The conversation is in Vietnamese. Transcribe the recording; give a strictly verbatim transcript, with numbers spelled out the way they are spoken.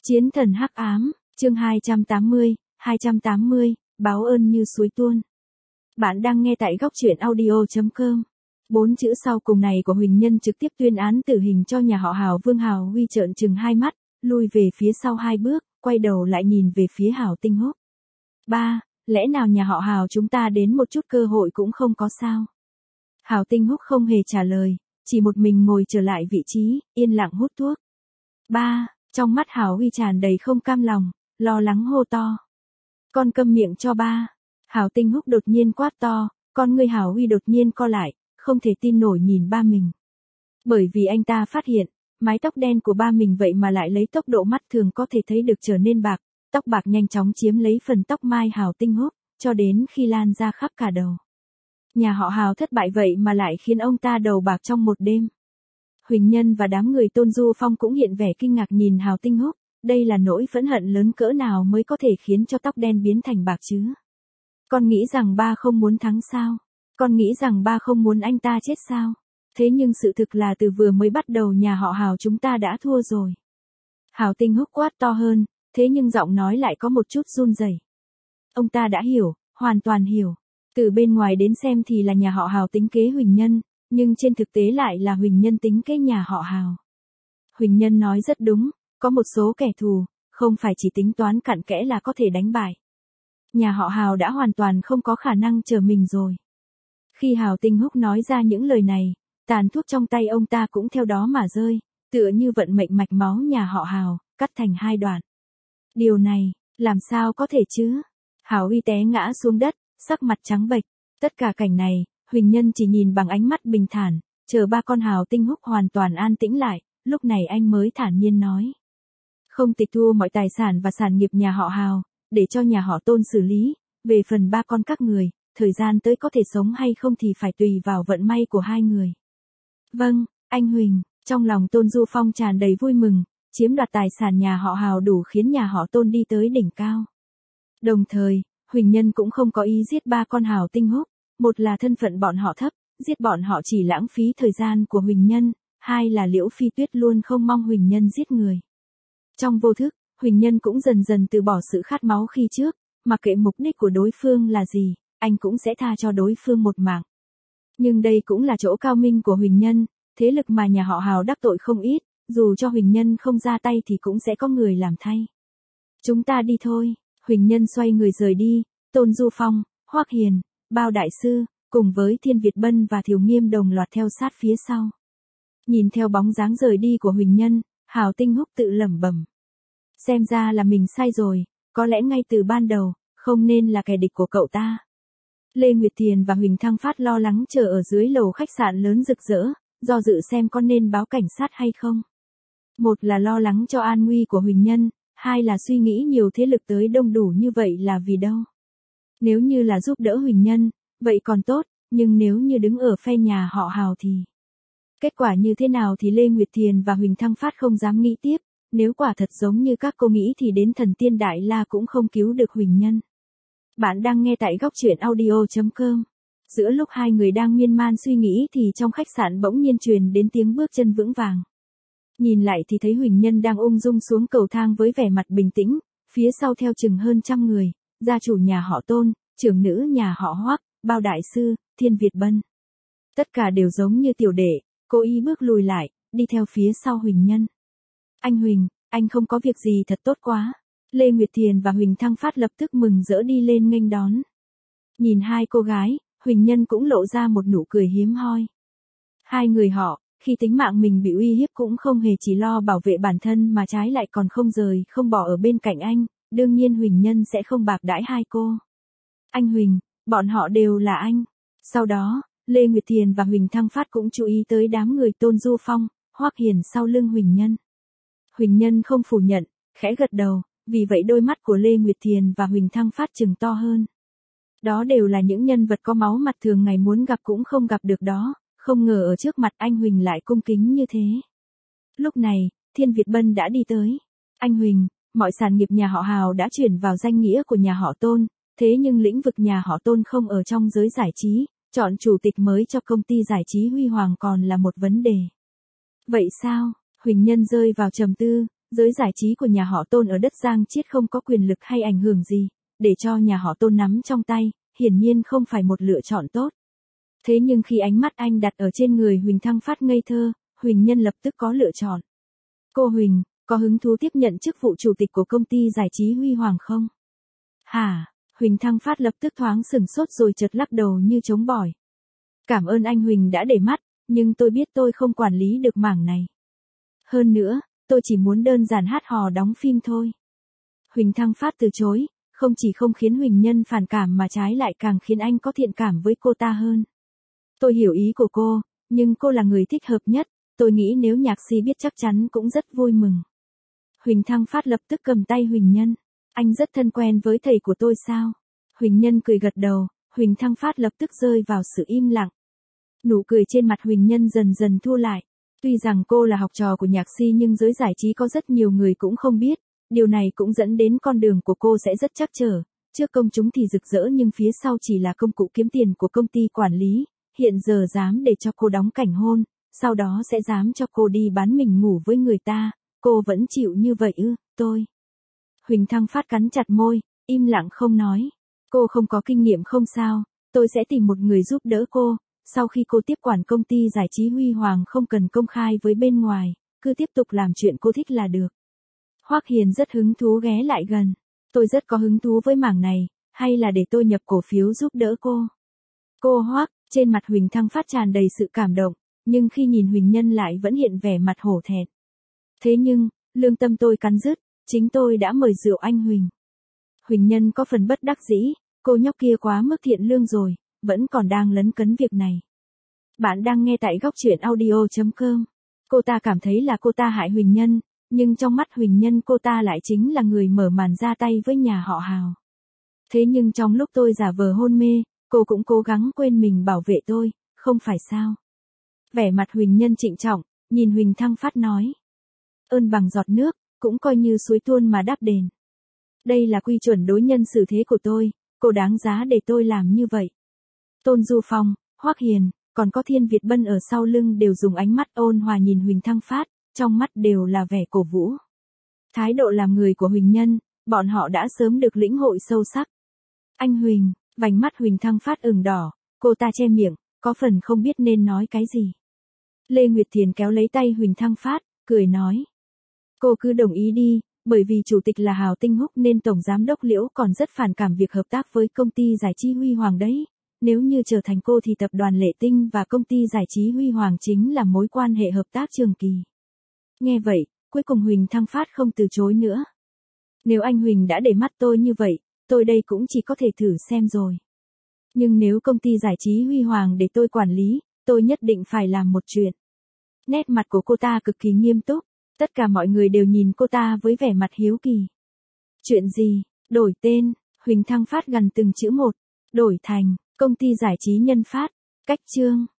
Chiến thần hắc ám, chương hai trăm tám mươi, hai trăm tám mươi, báo ơn như suối tuôn. Bạn đang nghe tại góc truyện audio chấm com. Bốn chữ sau cùng này của Huỳnh Nhân trực tiếp tuyên án tử hình cho nhà họ Hào. Vương Hào Huy trợn trừng hai mắt, lui về phía sau hai bước, quay đầu lại nhìn về phía Hào Tinh Húc. Ba, lẽ nào nhà họ Hào chúng ta đến một chút cơ hội cũng không có sao? Hào Tinh Húc không hề trả lời, chỉ một mình ngồi trở lại vị trí, yên lặng hút thuốc. Ba, trong mắt Hào Huy tràn đầy không cam lòng, lo lắng hô to. Con câm miệng cho ba. Hào Tinh Húc đột nhiên quát to, con ngươi Hào Huy đột nhiên co lại, không thể tin nổi nhìn ba mình. Bởi vì anh ta phát hiện, mái tóc đen của ba mình vậy mà lại lấy tốc độ mắt thường có thể thấy được trở nên bạc, tóc bạc nhanh chóng chiếm lấy phần tóc mai Hào Tinh Húc, cho đến khi lan ra khắp cả đầu. Nhà họ Hào thất bại vậy mà lại khiến ông ta đầu bạc trong một đêm. Huỳnh Nhân và đám người Tôn Du Phong cũng hiện vẻ kinh ngạc nhìn Hào Tinh Húc, đây là nỗi phẫn hận lớn cỡ nào mới có thể khiến cho tóc đen biến thành bạc chứ? Con nghĩ rằng ba không muốn thắng sao? Con nghĩ rằng ba không muốn anh ta chết sao? Thế nhưng sự thực là từ vừa mới bắt đầu nhà họ Hào chúng ta đã thua rồi. Hào Tinh Húc quát to hơn, thế nhưng giọng nói lại có một chút run rẩy. Ông ta đã hiểu, hoàn toàn hiểu. Từ bên ngoài đến xem thì là nhà họ Hào tính kế Huỳnh Nhân, nhưng trên thực tế lại là Huỳnh Nhân tính kế nhà họ Hào. Huỳnh Nhân nói rất đúng, có một số kẻ thù, không phải chỉ tính toán cặn kẽ là có thể đánh bại. Nhà họ Hào đã hoàn toàn không có khả năng chờ mình rồi. Khi Hào Tinh Húc nói ra những lời này, tàn thuốc trong tay ông ta cũng theo đó mà rơi, tựa như vận mệnh mạch máu nhà họ Hào, cắt thành hai đoạn. Điều này, làm sao có thể chứ? Hào Huy té ngã xuống đất, sắc mặt trắng bệch. Tất cả cảnh này, Huỳnh Nhân chỉ nhìn bằng ánh mắt bình thản, chờ ba con Hào Tinh Húc hoàn toàn an tĩnh lại, lúc này anh mới thản nhiên nói. Không tịch thu mọi tài sản và sản nghiệp nhà họ Hào, để cho nhà họ Tôn xử lý, về phần ba con các người, thời gian tới có thể sống hay không thì phải tùy vào vận may của hai người. Vâng, anh Huỳnh, trong lòng Tôn Du Phong tràn đầy vui mừng, chiếm đoạt tài sản nhà họ Hào đủ khiến nhà họ Tôn đi tới đỉnh cao. Đồng thời, Huỳnh Nhân cũng không có ý giết ba con Hào Tinh Húc, một là thân phận bọn họ thấp, giết bọn họ chỉ lãng phí thời gian của Huỳnh Nhân, hai là Liễu Phi Tuyết luôn không mong Huỳnh Nhân giết người. Trong vô thức, Huỳnh Nhân cũng dần dần từ bỏ sự khát máu khi trước, mặc kệ mục đích của đối phương là gì, anh cũng sẽ tha cho đối phương một mạng. Nhưng đây cũng là chỗ cao minh của Huỳnh Nhân, thế lực mà nhà họ Hào đắc tội không ít, dù cho Huỳnh Nhân không ra tay thì cũng sẽ có người làm thay. Chúng ta đi thôi. Huỳnh Nhân xoay người rời đi, Tôn Du Phong, Hoắc Hiền, Bao Đại Sư, cùng với Thiên Việt Bân và Thiều Nghiêm đồng loạt theo sát phía sau. Nhìn theo bóng dáng rời đi của Huỳnh Nhân, Hào Tinh Húc tự lẩm bẩm. Xem ra là mình sai rồi, có lẽ ngay từ ban đầu, không nên là kẻ địch của cậu ta. Lê Nguyệt Thiền và Huỳnh Thăng Phát lo lắng chờ ở dưới lầu khách sạn lớn rực rỡ, do dự xem có nên báo cảnh sát hay không. Một là lo lắng cho an nguy của Huỳnh Nhân, hai là suy nghĩ nhiều thế lực tới đông đủ như vậy là vì đâu. Nếu như là giúp đỡ Huỳnh Nhân, vậy còn tốt, nhưng nếu như đứng ở phe nhà họ Hào thì... Kết quả như thế nào thì Lê Nguyệt Thiền và Huỳnh Thăng Phát không dám nghĩ tiếp, nếu quả thật giống như các cô nghĩ thì đến thần tiên Đại La cũng không cứu được Huỳnh Nhân. Bạn đang nghe tại góc truyện audio chấm com. Giữa lúc hai người đang miên man suy nghĩ thì trong khách sạn bỗng nhiên truyền đến tiếng bước chân vững vàng. Nhìn lại thì thấy Huỳnh Nhân đang ung dung xuống cầu thang với vẻ mặt bình tĩnh, phía sau theo chừng hơn trăm người, gia chủ nhà họ Tôn, trưởng nữ nhà họ Hoắc, Bao Đại Sư, Thiên Việt Bân. Tất cả đều giống như tiểu đệ, cố ý bước lùi lại, đi theo phía sau Huỳnh Nhân. Anh Huỳnh, anh không có việc gì thật tốt quá. Lê Nguyệt Thiền và Huỳnh Thăng Phát lập tức mừng rỡ đi lên nghênh đón. Nhìn hai cô gái, Huỳnh Nhân cũng lộ ra một nụ cười hiếm hoi. Hai người họ, khi tính mạng mình bị uy hiếp cũng không hề chỉ lo bảo vệ bản thân mà trái lại còn không rời không bỏ ở bên cạnh anh, đương nhiên Huỳnh Nhân sẽ không bạc đãi hai cô. Anh Huỳnh, bọn họ đều là anh. Sau đó, Lê Nguyệt Thiền và Huỳnh Thăng Phát cũng chú ý tới đám người Tôn Du Phong, Hoắc Hiền sau lưng Huỳnh Nhân. Huỳnh Nhân không phủ nhận, khẽ gật đầu, vì vậy đôi mắt của Lê Nguyệt Thiền và Huỳnh Thăng Phát trừng to hơn. Đó đều là những nhân vật có máu mặt thường ngày muốn gặp cũng không gặp được đó, không ngờ ở trước mặt anh Huỳnh lại cung kính như thế. Lúc này, Thiên Việt Bân đã đi tới. Anh Huỳnh, mọi sản nghiệp nhà họ Hào đã chuyển vào danh nghĩa của nhà họ Tôn, thế nhưng lĩnh vực nhà họ Tôn không ở trong giới giải trí, chọn chủ tịch mới cho công ty giải trí Huy Hoàng còn là một vấn đề. Vậy sao? Huỳnh Nhân rơi vào trầm tư, Giới giải trí của nhà họ Tôn ở đất Giang Chiết không có quyền lực hay ảnh hưởng gì, để cho nhà họ Tôn nắm trong tay, hiển nhiên không phải một lựa chọn tốt. Thế nhưng khi ánh mắt anh đặt ở trên người Huỳnh Thăng Phát ngây thơ, Huỳnh Nhân lập tức có lựa chọn. Cô Huỳnh, có hứng thú tiếp nhận chức vụ chủ tịch của công ty giải trí Huy Hoàng không? Hả? Huỳnh Thăng Phát lập tức thoáng sửng sốt rồi chợt lắc đầu như chống bỏi. Cảm ơn anh Huỳnh đã để mắt, nhưng tôi biết tôi không quản lý được mảng này. Hơn nữa, tôi chỉ muốn đơn giản hát hò đóng phim thôi. Huỳnh Thăng Phát từ chối, không chỉ không khiến Huỳnh Nhân phản cảm mà trái lại càng khiến anh có thiện cảm với cô ta hơn. Tôi hiểu ý của cô, nhưng cô là người thích hợp nhất, tôi nghĩ nếu nhạc sĩ biết chắc chắn cũng rất vui mừng. Huỳnh Thăng Phát lập tức cầm tay Huỳnh Nhân. Anh rất thân quen với thầy của tôi sao? Huỳnh Nhân cười gật đầu, Huỳnh Thăng Phát lập tức rơi vào sự im lặng. Nụ cười trên mặt Huỳnh Nhân dần dần thu lại. Tuy rằng cô là học trò của nhạc sĩ nhưng giới giải trí có rất nhiều người cũng không biết, điều này cũng dẫn đến con đường của cô sẽ rất trắc trở, trước công chúng thì rực rỡ nhưng phía sau chỉ là công cụ kiếm tiền của công ty quản lý, hiện giờ dám để cho cô đóng cảnh hôn, sau đó sẽ dám cho cô đi bán mình ngủ với người ta, cô vẫn chịu như vậy ư? Tôi. Huỳnh Thăng Phát cắn chặt môi, im lặng không nói. Cô không có kinh nghiệm không sao, tôi sẽ tìm một người giúp đỡ cô. Sau khi cô tiếp quản công ty giải trí Huy Hoàng không cần công khai với bên ngoài, cứ tiếp tục làm chuyện cô thích là được. Hoắc Hiền rất hứng thú ghé lại gần. Tôi rất có hứng thú với mảng này, hay là để tôi nhập cổ phiếu giúp đỡ cô? Cô Hoắc, trên mặt Huỳnh Thăng Phát tràn đầy sự cảm động, nhưng khi nhìn Huỳnh Nhân lại vẫn hiện vẻ mặt hổ thẹn. Thế nhưng, lương tâm tôi cắn rứt, chính tôi đã mời rượu anh Huỳnh. Huỳnh Nhân có phần bất đắc dĩ, cô nhóc kia quá mức thiện lương rồi, vẫn còn đang lấn cấn việc này. Bạn đang nghe tại góc truyện audio chấm com. Cô ta cảm thấy là cô ta hại Huỳnh Nhân, nhưng trong mắt Huỳnh Nhân cô ta lại chính là người mở màn ra tay với nhà họ Hào. Thế nhưng trong lúc tôi giả vờ hôn mê, cô cũng cố gắng quên mình bảo vệ tôi, không phải sao? Vẻ mặt Huỳnh Nhân trịnh trọng, nhìn Huỳnh Thăng Phát nói. Ơn bằng giọt nước, cũng coi như suối tuôn mà đáp đền. Đây là quy chuẩn đối nhân xử thế của tôi, cô đáng giá để tôi làm như vậy. Tôn Du Phong, Hoắc Hiền, còn có Thiên Việt Bân ở sau lưng đều dùng ánh mắt ôn hòa nhìn Huỳnh Thăng Phát, trong mắt đều là vẻ cổ vũ. Thái độ làm người của Huỳnh Nhân, bọn họ đã sớm được lĩnh hội sâu sắc. Anh Huỳnh, vành mắt Huỳnh Thăng Phát ửng đỏ, cô ta che miệng, có phần không biết nên nói cái gì. Lê Nguyệt Thiền kéo lấy tay Huỳnh Thăng Phát, cười nói. Cô cứ đồng ý đi, bởi vì chủ tịch là Hào Tinh Húc nên tổng giám đốc Liễu còn rất phản cảm việc hợp tác với công ty giải trí Huy Hoàng đấy. Nếu như trở thành cô thì tập đoàn Lệ Tinh và công ty giải trí Huy Hoàng chính là mối quan hệ hợp tác trường kỳ. Nghe vậy, cuối cùng Huỳnh Thăng Phát không từ chối nữa. Nếu anh Huỳnh đã để mắt tôi như vậy, tôi đây cũng chỉ có thể thử xem rồi. Nhưng nếu công ty giải trí Huy Hoàng để tôi quản lý, tôi nhất định phải làm một chuyện. Nét mặt của cô ta cực kỳ nghiêm túc, tất cả mọi người đều nhìn cô ta với vẻ mặt hiếu kỳ. Chuyện gì? Đổi tên, Huỳnh Thăng Phát gần từng chữ một, đổi thành công ty giải trí Nhân Phát, cách chương.